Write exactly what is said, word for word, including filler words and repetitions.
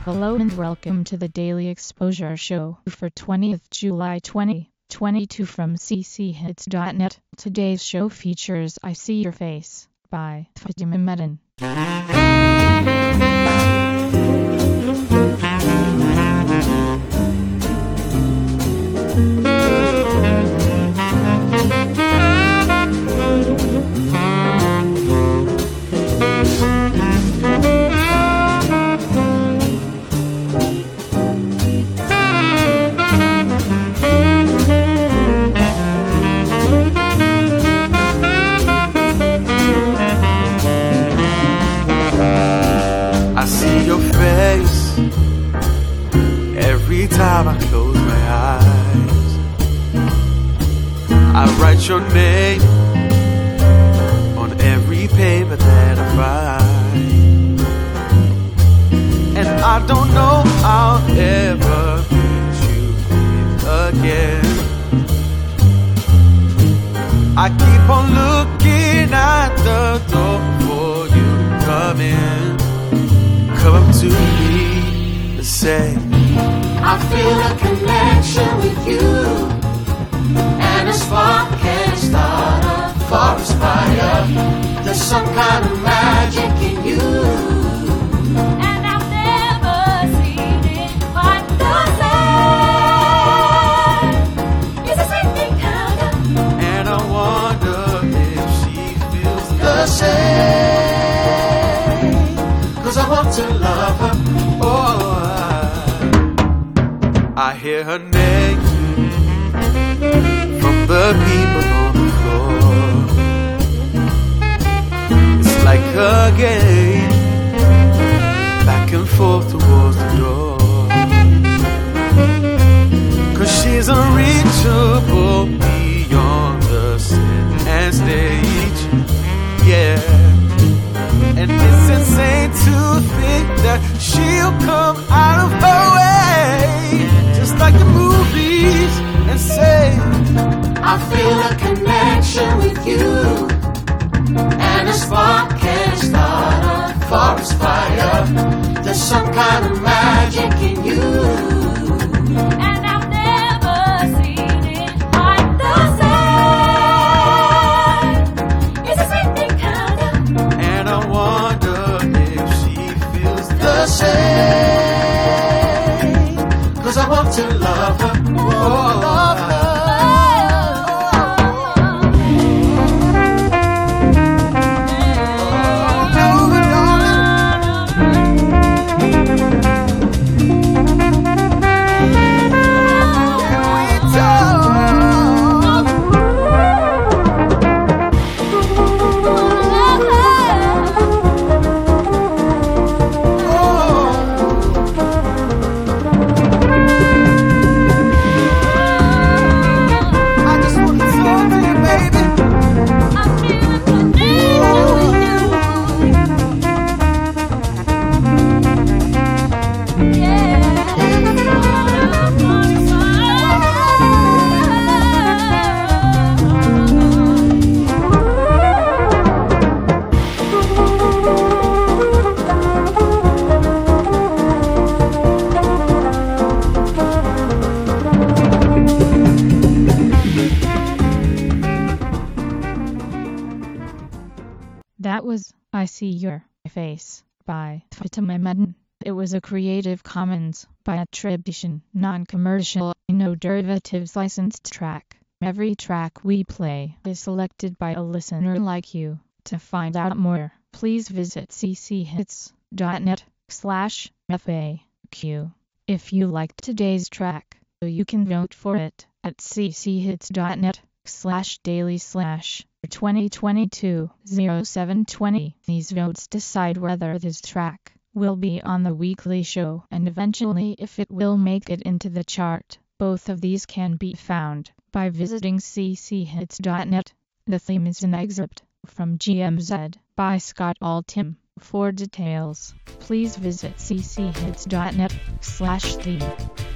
Hello and welcome to the Daily Exposure Show for twentieth July twenty twenty-two from c c hits dot net. Today's show features I See Your Face by Fatima Medin. I see your face every time I close my eyes. I write your name on every paper that I write, and I don't know I'll ever meet you again. I keep on looking at the door for you to come in. Come up to me and say, I feel a connection with you, and a spark can start a forest fire. There's some kind of magic in you, and I've never seen it quite the same. It's a same thing, kinda, and I wonder if she feels the same. Cause I want to love her. Oh, I, I hear her name from the people on the floor. It's like a game, back and forth towards the door. Cause she's unreachable beyond the set and stage. Yeah. And it's insane to think that she'll come out of her way, just like the movies, and say, I feel a connection with you, and a spark can start a forest fire. There's some kind of magic in you, and I've never seen it quite the same. It's the same thing, kinda, and I wonder if she feels the same. Cause I want to love her. Oh, love her. That was I See Your Face by Fatima Medin. It was a Creative Commons by attribution, non-commercial, no derivatives licensed track. Every track we play is selected by a listener like you. To find out more, please visit c c hits dot net slash F A Q. If you liked today's track, you can vote for it at c c hits dot net slash daily slash twenty twenty-two oh seven twenty. These votes decide whether this track will be on the weekly show and eventually if it will make it into the chart. Both of these can be found by visiting c c hits dot net. The theme is an excerpt from G M Z by Scott Altham. For details, please visit c c hits dot net slash theme.